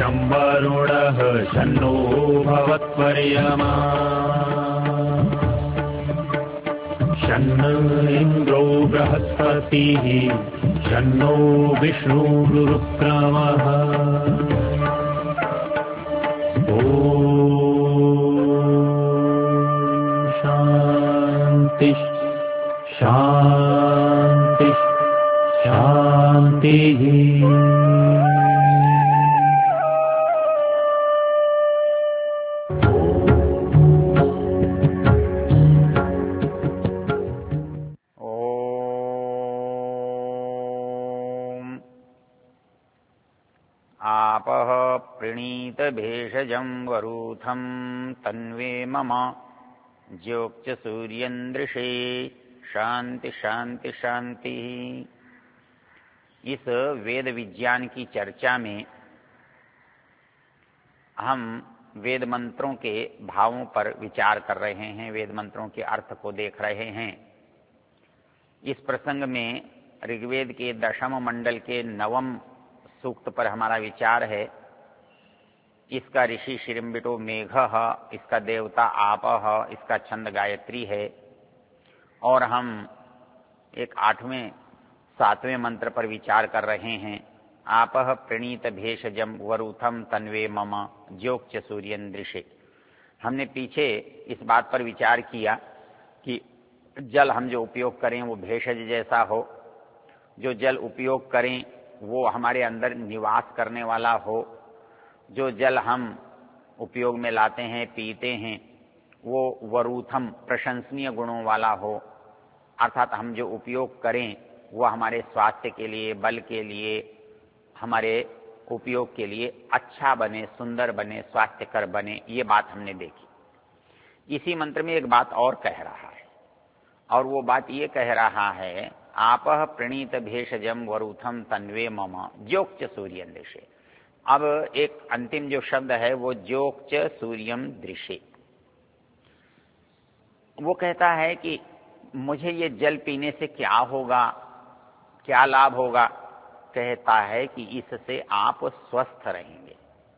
शं वरुणः शन्नो भवत्वर्यमा शन्न इन्द्रो बृहस्पतिः शन्नो विष्णुरुक्रमः ॐ शान्ति शान्ति शान्तिः। आपः प्रणीत भेषजं वरूथं तन्वे मम ज्योक्च सूर्यन्दृशे शांति शांति शांति। इस वेद विज्ञान की चर्चा में हम वेद मंत्रों के भावों पर विचार कर रहे हैं, वेद मंत्रों के अर्थ को देख रहे हैं। इस प्रसंग में ऋग्वेद के दशम मंडल के 9वें सूक्त पर हमारा विचार है। इसका ऋषि शिरम्बिटो मेघः, इसका देवता आपः, इसका छंद गायत्री है। और हम एक 8वें 7वें मंत्र पर विचार कर रहे हैं। आपः प्रणीत भेषजं वरूथम तन्वे मम ज्योक्च सूर्यन्दृशे। हमने पीछे इस बात पर विचार किया कि जल हम जो उपयोग करें वो भेषज जैसा हो, जो जल उपयोग करें वो हमारे अंदर निवास करने वाला हो, जो जल हम उपयोग में लाते हैं पीते हैं वो वरूथम प्रशंसनीय गुणों वाला हो। अर्थात हम जो उपयोग करें वो हमारे स्वास्थ्य के लिए, बल के लिए, हमारे उपयोग के लिए अच्छा बने, सुंदर बने, स्वास्थ्यकर बने। ये बात हमने देखी। इसी मंत्र में एक बात और कह रहा है, और वो बात ये कह रहा है आपः प्रणीत भेषजं वरूथम तन्वे मम ज्योक्च सूर्यं दृशे। अब एक अंतिम जो शब्द है वो ज्योक्च सूर्यं दृशे, वो कहता है कि मुझे ये जल पीने से क्या होगा, क्या लाभ होगा। कहता है कि इससे आप स्वस्थ रहेंगे,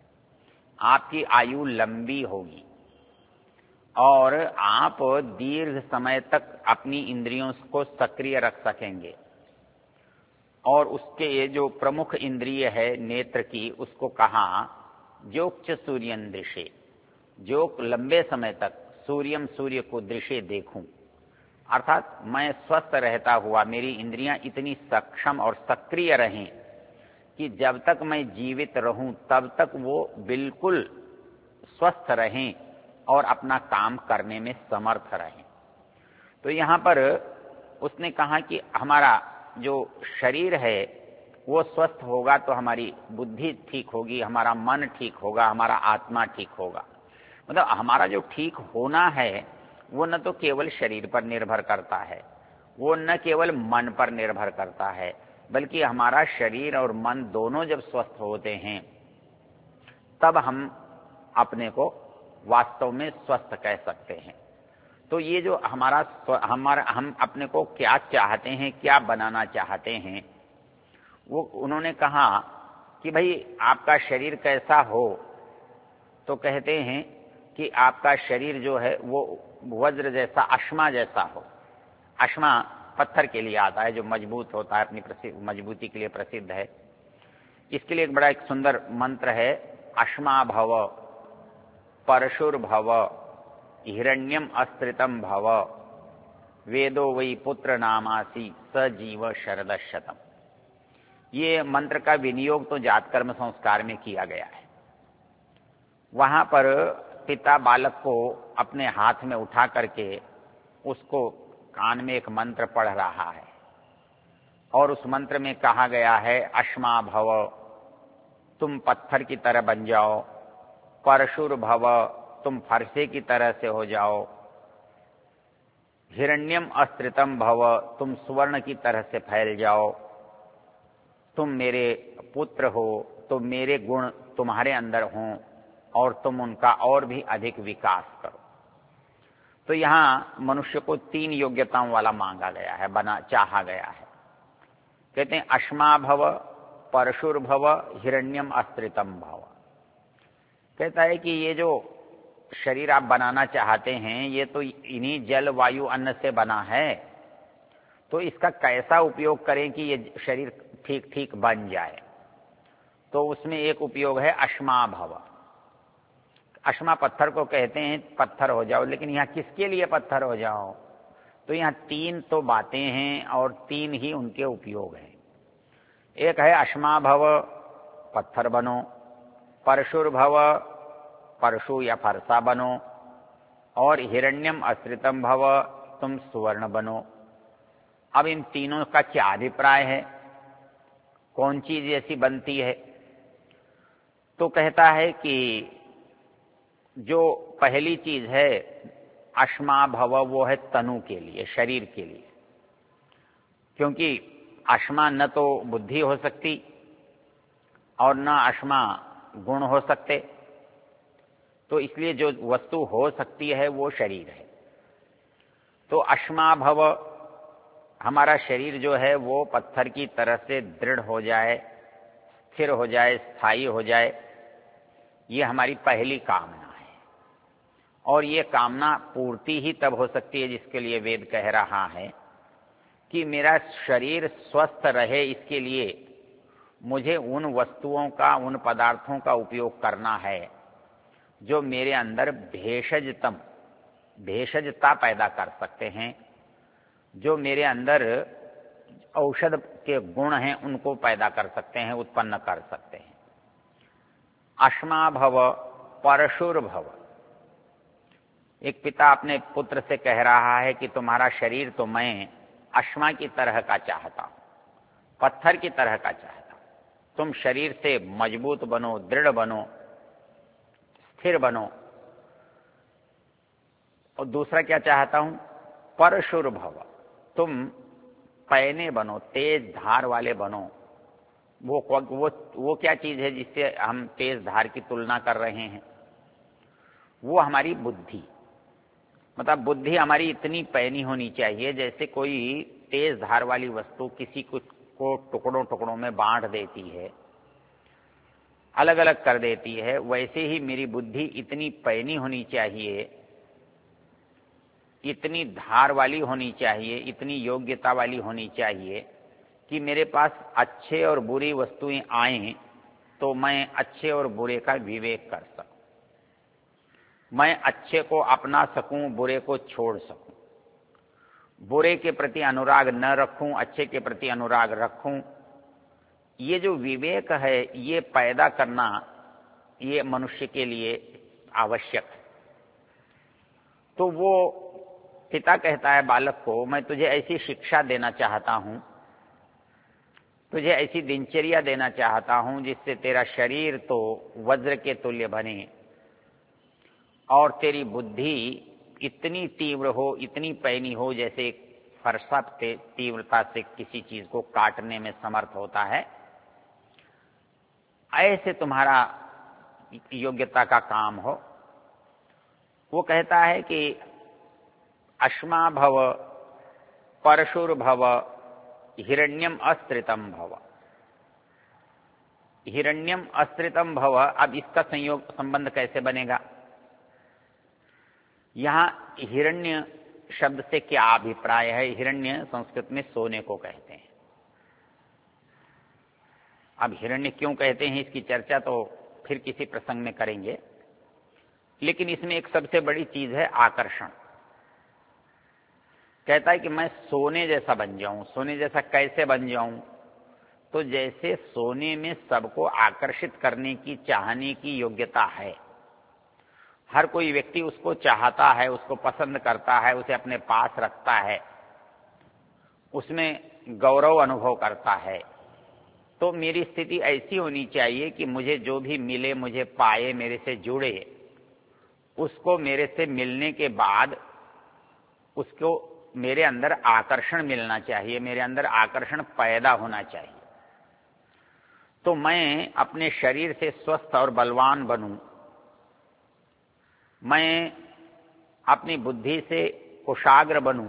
आपकी आयु लंबी होगी और आप दीर्घ समय तक अपनी इंद्रियों को सक्रिय रख सकेंगे। और उसके ये जो प्रमुख इंद्रिय है नेत्र की, उसको कहा ज्योक्च सूर्यं दृशे, जो लंबे समय तक सूर्य को दृशे देखूं। अर्थात मैं स्वस्थ रहता हुआ मेरी इंद्रियां इतनी सक्षम और सक्रिय रहें कि जब तक मैं जीवित रहूं तब तक वो बिल्कुल स्वस्थ रहें और अपना काम करने में समर्थ रहें। तो यहां पर उसने कहा कि हमारा जो शरीर है वो स्वस्थ होगा तो हमारी बुद्धि ठीक होगी, हमारा मन ठीक होगा, हमारा आत्मा ठीक होगा। मतलब हमारा जो ठीक होना है वो न तो केवल शरीर पर निर्भर करता है, वो न केवल मन पर निर्भर करता है, बल्कि हमारा शरीर और मन दोनों जब स्वस्थ होते हैं तब हम अपने को वास्तव में स्वस्थ कह सकते हैं। तो ये जो हम अपने को क्या चाहते हैं, क्या बनाना चाहते हैं, वो उन्होंने कहा कि भाई आपका शरीर कैसा हो, तो कहते हैं कि आपका शरीर जो है वो वज्र जैसा, अश्मा जैसा हो। अश्मा पत्थर के लिए आता है जो मजबूत होता है, अपनी मजबूती के लिए प्रसिद्ध है। इसके लिए एक सुंदर मंत्र है, अश्मा भव परशुर्भव हिरण्यम अस्त्रितम भव वेदो वै पुत्र नामासी सजीव शरदशतम। ये मंत्र का विनियोग तो जात कर्म संस्कार में किया गया है। वहां पर पिता बालक को अपने हाथ में उठा करके उसको कान में एक मंत्र पढ़ रहा है और उस मंत्र में कहा गया है अश्मा भव, तुम पत्थर की तरह बन जाओ, परशुर भव, तुम फरसे की तरह से हो जाओ, हिरण्यम अस्त्रितम भव, तुम सुवर्ण की तरह से फैल जाओ, तुम मेरे पुत्र हो तो मेरे गुण तुम्हारे अंदर हों और तुम उनका और भी अधिक विकास करो। तो यहां मनुष्य को 3 योग्यताओं वाला मांगा गया है, चाहा गया है। कहते हैं अश्मा भव, परशुर भव, हिरण्यम अस्त्रितम भव। कहता है कि ये जो शरीर आप बनाना चाहते हैं ये तो इन्हीं जल वायु अन्न से बना है, तो इसका कैसा उपयोग करें कि ये शरीर ठीक ठीक बन जाए। तो उसमें एक उपयोग है अश्मा भव। अश्मा पत्थर को कहते हैं, पत्थर हो जाओ। लेकिन यहां किसके लिए पत्थर हो जाओ? तो यहां तीन तो बातें हैं और तीन ही उनके उपयोग हैं। एक है अश्मा भव, पत्थर बनो। परशुर भव, परशु या फरसा बनो। और हिरण्यम अस्त्रितम भव, तुम सुवर्ण बनो। अब इन तीनों का क्या अभिप्राय है, कौन चीज ऐसी बनती है? तो कहता है कि जो पहली चीज है अश्मा भव, वो है तनु के लिए, शरीर के लिए। क्योंकि अश्मा न तो बुद्धि हो सकती और न अश्मा गुण हो सकते, तो इसलिए जो वस्तु हो सकती है वो शरीर है। तो अश्मा भव, हमारा शरीर जो है वो पत्थर की तरह से दृढ़ हो जाए, स्थिर हो जाए, स्थायी हो जाए, ये हमारी पहली कामना है। और ये कामना पूर्ति ही तब हो सकती है जिसके लिए वेद कह रहा है कि मेरा शरीर स्वस्थ रहे, इसके लिए मुझे उन वस्तुओं का, उन पदार्थों का उपयोग करना है जो मेरे अंदर भेषजता पैदा कर सकते हैं, जो मेरे अंदर औषध के गुण हैं उनको पैदा कर सकते हैं, उत्पन्न कर सकते हैं। अश्मा भव, परशुर भव। एक पिता अपने पुत्र से कह रहा है कि तुम्हारा शरीर तो मैं अश्मा की तरह का चाहता हूं, पत्थर की तरह का चाहता हूं। तुम शरीर से मजबूत बनो, दृढ़ बनो, स्थिर बनो। और दूसरा क्या चाहता हूं? परशुर भव, तुम पैने बनो, तेज धार वाले बनो। वो क्या चीज है जिससे हम तेज धार की तुलना कर रहे हैं? वो हमारी बुद्धि। मतलब बुद्धि हमारी इतनी पैनी होनी चाहिए जैसे कोई तेज धार वाली वस्तु किसी को टुकड़ों टुकड़ों में बांट देती है, अलग अलग कर देती है, वैसे ही मेरी बुद्धि इतनी पैनी होनी चाहिए, इतनी धार वाली होनी चाहिए, इतनी योग्यता वाली होनी चाहिए कि मेरे पास अच्छे और बुरी वस्तुएं आएं तो मैं अच्छे और बुरे का विवेक कर सकूं, मैं अच्छे को अपना सकूं, बुरे को छोड़ सकूं, बुरे के प्रति अनुराग न रखूं, अच्छे के प्रति अनुराग रखूं। ये जो विवेक है ये पैदा करना, ये मनुष्य के लिए आवश्यक है। तो वो पिता कहता है बालक को, मैं तुझे ऐसी शिक्षा देना चाहता हूं, तुझे ऐसी दिनचर्या देना चाहता हूं जिससे तेरा शरीर तो वज्र के तुल्य बने और तेरी बुद्धि इतनी तीव्र हो, इतनी पैनी हो जैसे फरसा तीव्रता से किसी चीज को काटने में समर्थ होता है। ऐसे तुम्हारा योग्यता का काम हो। वो कहता है कि अश्मा भव, परशुर भव, हिरण्यम अस्त्रितम भव। हिरण्यम अस्त्रितम भव, अब इसका संबंध कैसे बनेगा? यहां हिरण्य शब्द से क्या अभिप्राय है? हिरण्य संस्कृत में सोने को कहते हैं। अब हिरण्य क्यों कहते हैं इसकी चर्चा तो फिर किसी प्रसंग में करेंगे, लेकिन इसमें एक सबसे बड़ी चीज है आकर्षण। कहता है कि मैं सोने जैसा बन जाऊं। सोने जैसा कैसे बन जाऊं? तो जैसे सोने में सबको आकर्षित करने की, चाहने की योग्यता है, हर कोई व्यक्ति उसको चाहता है, उसको पसंद करता है, उसे अपने पास रखता है, उसमें गौरव अनुभव करता है। तो मेरी स्थिति ऐसी होनी चाहिए कि मुझे जो भी मिले, मुझे पाए, मेरे से जुड़े, उसको मेरे से मिलने के बाद उसको मेरे अंदर आकर्षण मिलना चाहिए, मेरे अंदर आकर्षण पैदा होना चाहिए। तो मैं अपने शरीर से स्वस्थ और बलवान बनूं, मैं अपनी बुद्धि से कुशाग्र बनूं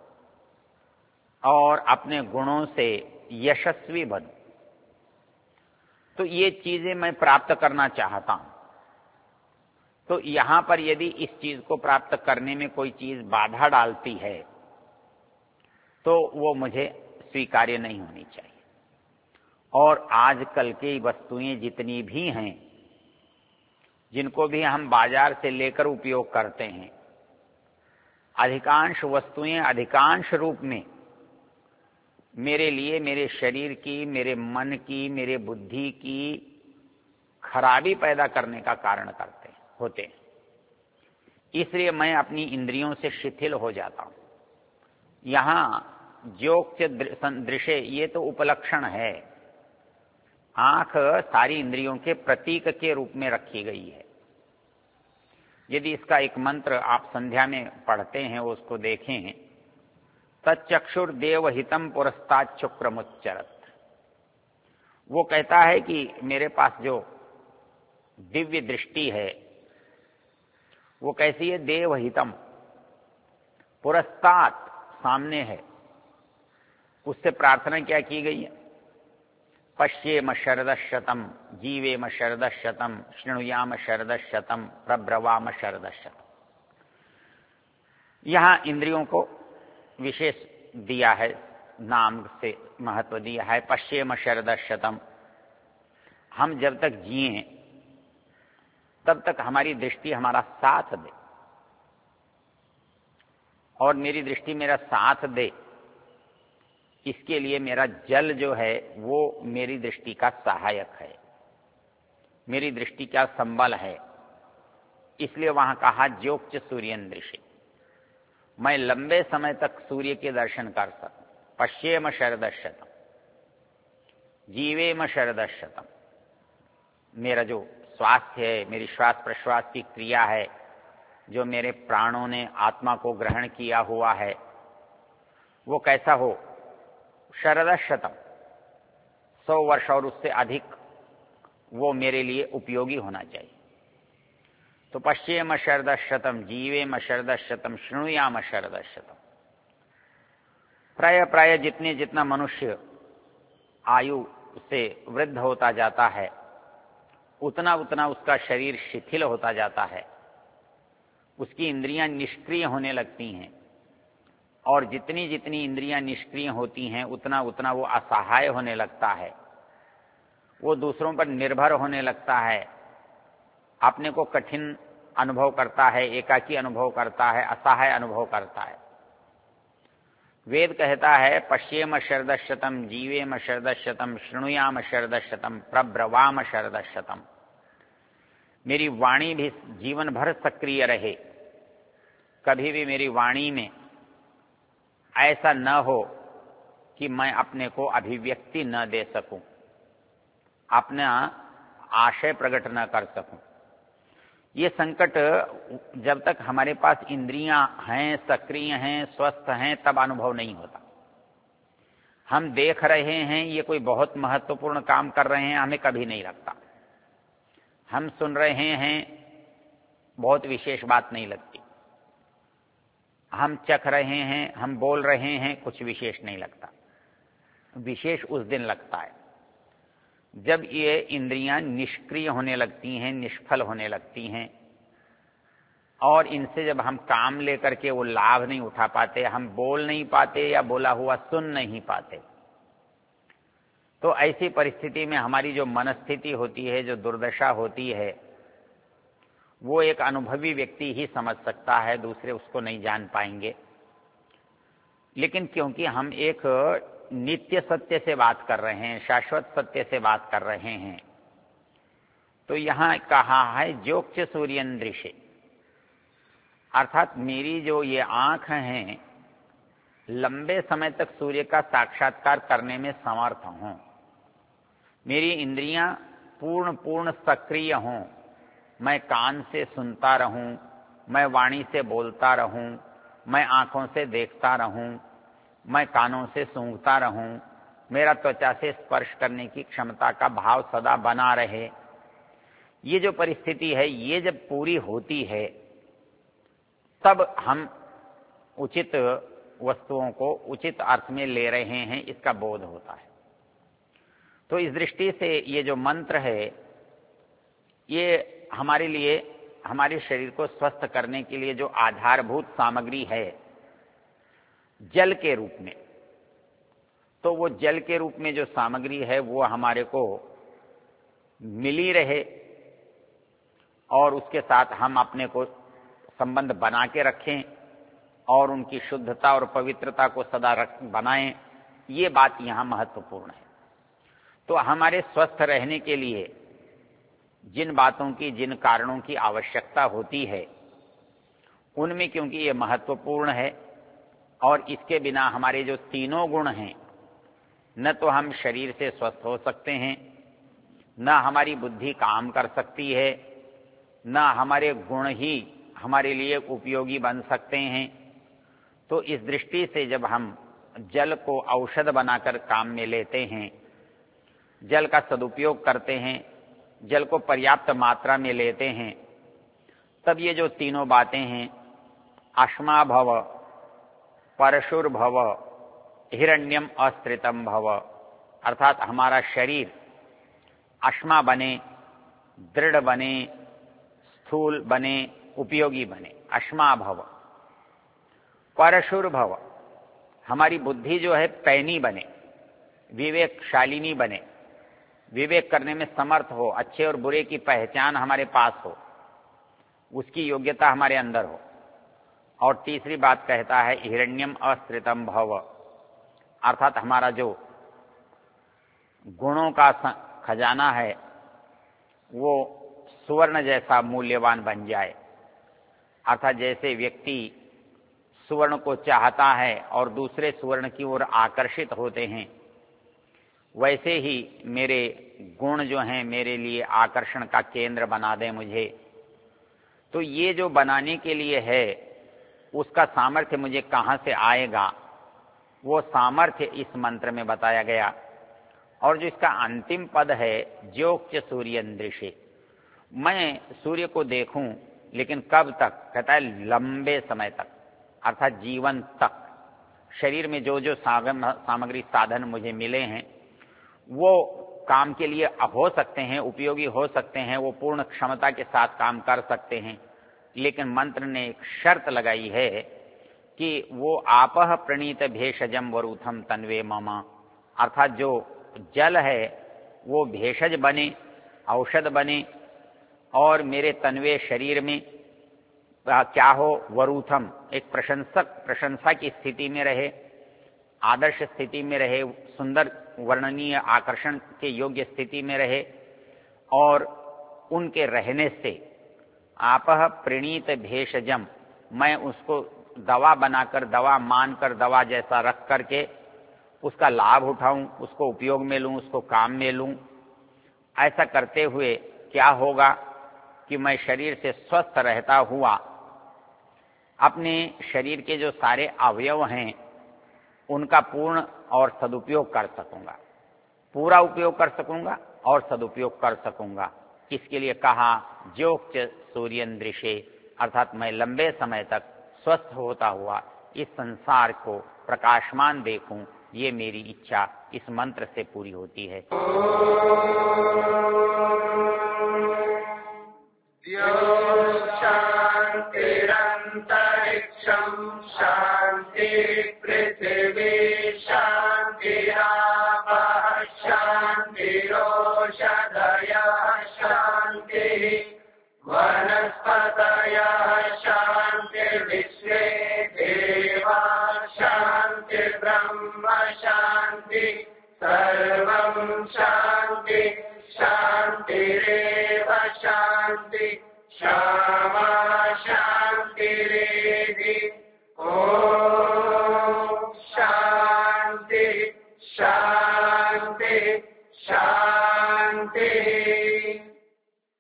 और अपने गुणों से यशस्वी बनूं। तो ये चीजें मैं प्राप्त करना चाहता हूं। तो यहां पर यदि इस चीज को प्राप्त करने में कोई चीज बाधा डालती है तो वो मुझे स्वीकार्य नहीं होनी चाहिए। और आजकल की वस्तुएं जितनी भी हैं, जिनको भी हम बाजार से लेकर उपयोग करते हैं, अधिकांश वस्तुएं अधिकांश रूप में मेरे लिए, मेरे शरीर की, मेरे मन की, मेरे बुद्धि की खराबी पैदा करने का कारण होते हैं। इसलिए मैं अपनी इंद्रियों से शिथिल हो जाता हूं। यहां ज्योक्च दृश्य ये तो उपलक्षण है। आंख सारी इंद्रियों के प्रतीक के रूप में रखी गई है। यदि इसका एक मंत्र आप संध्या में पढ़ते हैं, उसको देखें, तच्चक्षुर्देव हितम पुरस्तात् शुक्रमुच्चरत। वो कहता है कि मेरे पास जो दिव्य दृष्टि है वो कैसी है? देवहितम, पुरस्तात् सामने है। उससे प्रार्थना क्या की गई है? पश्येम शरदशतम, जीवेम शरदशतम, शृणुयाम शरदशतम, प्रब्रवाम शरदशतम। यहां इंद्रियों को विशेष दिया है, नाम से महत्व दिया है। पश्येम शरदशतम, हम जब तक जिए तब तक हमारी दृष्टि हमारा साथ दे, और मेरी दृष्टि मेरा साथ दे, इसके लिए मेरा जल जो है वो मेरी दृष्टि का सहायक है, मेरी दृष्टि का संबल है। इसलिए वहां कहा ज्योक्च सूर्येन्द्रिषि, मैं लंबे समय तक सूर्य के दर्शन कर सकूं। पश्येम शरदशतम, जीवेम शरदशतम, मेरा जो स्वास्थ्य है, मेरी श्वास प्रश्वास की क्रिया है, जो मेरे प्राणों ने आत्मा को ग्रहण किया हुआ है, वो कैसा हो? शरदशतम, 100 वर्ष और उससे अधिक वो मेरे लिए उपयोगी होना चाहिए। तो पश्येम शरदशतम, जीवेम शरदशतम, शृणुयाम शरदशतम। प्राय जितना मनुष्य आयु से वृद्ध होता जाता है, उतना उसका शरीर शिथिल होता जाता है, उसकी इंद्रियां निष्क्रिय होने लगती हैं, और जितनी इंद्रियां निष्क्रिय होती हैं उतना वो असहाय होने लगता है, वो दूसरों पर निर्भर होने लगता है, अपने को कठिन अनुभव करता है, एकाकी अनुभव करता है, असहाय अनुभव करता है। वेद कहता है पश्येम शरदशतम, जीवेम शरदशतम, शृणुयाम शरदशतम, प्रब्रवाम शरदशतम। मेरी वाणी भी जीवन भर सक्रिय रहे, कभी भी मेरी वाणी में ऐसा न हो कि मैं अपने को अभिव्यक्ति न दे सकूं, अपना आशय प्रकट न कर सकूं। ये संकट जब तक हमारे पास इंद्रियां हैं, सक्रिय हैं, स्वस्थ हैं, तब अनुभव नहीं होता। हम देख रहे हैं ये कोई बहुत महत्वपूर्ण काम कर रहे हैं, हमें कभी नहीं लगता। हम सुन रहे हैं, बहुत विशेष बात नहीं लगती। हम चख रहे हैं, हम बोल रहे हैं, कुछ विशेष नहीं लगता। विशेष उस दिन लगता है जब ये इंद्रियां निष्क्रिय होने लगती हैं, निष्फल होने लगती हैं, और इनसे जब हम काम लेकर के वो लाभ नहीं उठा पाते, हम बोल नहीं पाते या बोला हुआ सुन नहीं पाते, तो ऐसी परिस्थिति में हमारी जो मनस्थिति होती है, जो दुर्दशा होती है, वो एक अनुभवी व्यक्ति ही समझ सकता है, दूसरे उसको नहीं जान पाएंगे। लेकिन क्योंकि हम एक नित्य सत्य से बात कर रहे हैं, शाश्वत सत्य से बात कर रहे हैं, तो यहां कहा है ज्योक्च सूर्येन्द्रिषि, अर्थात मेरी जो ये आंख हैं लंबे समय तक सूर्य का साक्षात्कार करने में समर्थ हों, मेरी इंद्रियां पूर्ण सक्रिय हों, मैं कान से सुनता रहूं, मैं वाणी से बोलता रहूं, मैं आंखों से देखता रहूं, मैं कानों से सूंघता रहूं, मेरा त्वचा से स्पर्श करने की क्षमता का भाव सदा बना रहे। ये जो परिस्थिति है, ये जब पूरी होती है तब हम उचित वस्तुओं को उचित अर्थ में ले रहे हैं, इसका बोध होता है। तो इस दृष्टि से ये जो मंत्र है ये हमारे लिए हमारे शरीर को स्वस्थ करने के लिए जो आधारभूत सामग्री है जल के रूप में, तो वो जल के रूप में जो सामग्री है वो हमारे को मिली रहे और उसके साथ हम अपने को संबंध बना के रखें और उनकी शुद्धता और पवित्रता को सदा बनाएं, ये बात यहां महत्वपूर्ण है। तो हमारे स्वस्थ रहने के लिए जिन बातों की, जिन कारणों की आवश्यकता होती है, उनमें क्योंकि ये महत्वपूर्ण है और इसके बिना हमारे जो तीनों गुण हैं, न तो हम शरीर से स्वस्थ हो सकते हैं, न हमारी बुद्धि काम कर सकती है, न हमारे गुण ही हमारे लिए उपयोगी बन सकते हैं। तो इस दृष्टि से जब हम जल को औषध बनाकर काम में लेते हैं, जल का सदुपयोग करते हैं, जल को पर्याप्त मात्रा में लेते हैं, तब ये जो तीनों बातें हैं, अश्मा भव, परशुर्भव, हिरण्यम अस्त्रितम भव, अर्थात हमारा शरीर अश्मा बने, दृढ़ बने, स्थूल बने, उपयोगी बने, अश्मा भव। परशुर्भव, हमारी बुद्धि जो है पैनी बने, विवेकशालिनी बने, विवेक करने में समर्थ हो, अच्छे और बुरे की पहचान हमारे पास हो, उसकी योग्यता हमारे अंदर हो। और तीसरी बात कहता है हिरण्यम अस्त्रितम भव, अर्थात हमारा जो गुणों का खजाना है वो सुवर्ण जैसा मूल्यवान बन जाए। अर्थात जैसे व्यक्ति सुवर्ण को चाहता है और दूसरे सुवर्ण की ओर आकर्षित होते हैं, वैसे ही मेरे गुण जो हैं मेरे लिए आकर्षण का केंद्र बना दें मुझे। तो ये जो बनाने के लिए है उसका सामर्थ्य मुझे कहां से आएगा, वो सामर्थ्य इस मंत्र में बताया गया। और जो इसका अंतिम पद है ज्योक्च सूर्यंदृशे, मैं सूर्य को देखूं लेकिन कब तक, कहता है लंबे समय तक, अर्थात जीवन तक। शरीर में जो जो सामग्री साधन मुझे मिले हैं वो काम के लिए हो सकते हैं, उपयोगी हो सकते हैं, वो पूर्ण क्षमता के साथ काम कर सकते हैं, लेकिन मंत्र ने एक शर्त लगाई है कि वो आपह प्रणीत भेषजम वरूथम तन्वे मम, अर्थात जो जल है वो भेषज बने, औषध बने और मेरे तन्वे शरीर में क्या हो, वरूथम, एक प्रशंसा की स्थिति में रहे, आदर्श स्थिति में रहे, सुंदर वर्णनीय आकर्षण के योग्य स्थिति में रहे। और उनके रहने से आपह प्रणीत भेषजम, मैं उसको दवा बनाकर, दवा मानकर, दवा जैसा रख करके उसका लाभ उठाऊं, उसको उपयोग में लूं, उसको काम में लूं। ऐसा करते हुए क्या होगा कि मैं शरीर से स्वस्थ रहता हुआ अपने शरीर के जो सारे अवयव हैं उनका पूर्ण और सदुपयोग कर सकूंगा, पूरा उपयोग कर सकूंगा और सदुपयोग कर सकूंगा। इसके लिए कहा ज्योक्च सूर्यंदृशे, अर्थात मैं लंबे समय तक स्वस्थ होता हुआ इस संसार को प्रकाशमान देखूं, ये मेरी इच्छा इस मंत्र से पूरी होती है। शांतिरंतरिक्षं शांति पृथिवी शांतिरापः शांतिरोषधयः शांतिः वनस्पतयः शांतिर्विश्वे देवा शांतिर्ब्रह्म शांति सर्वं शांति शांतिरेव शांति क्षमा शांतिरेधि।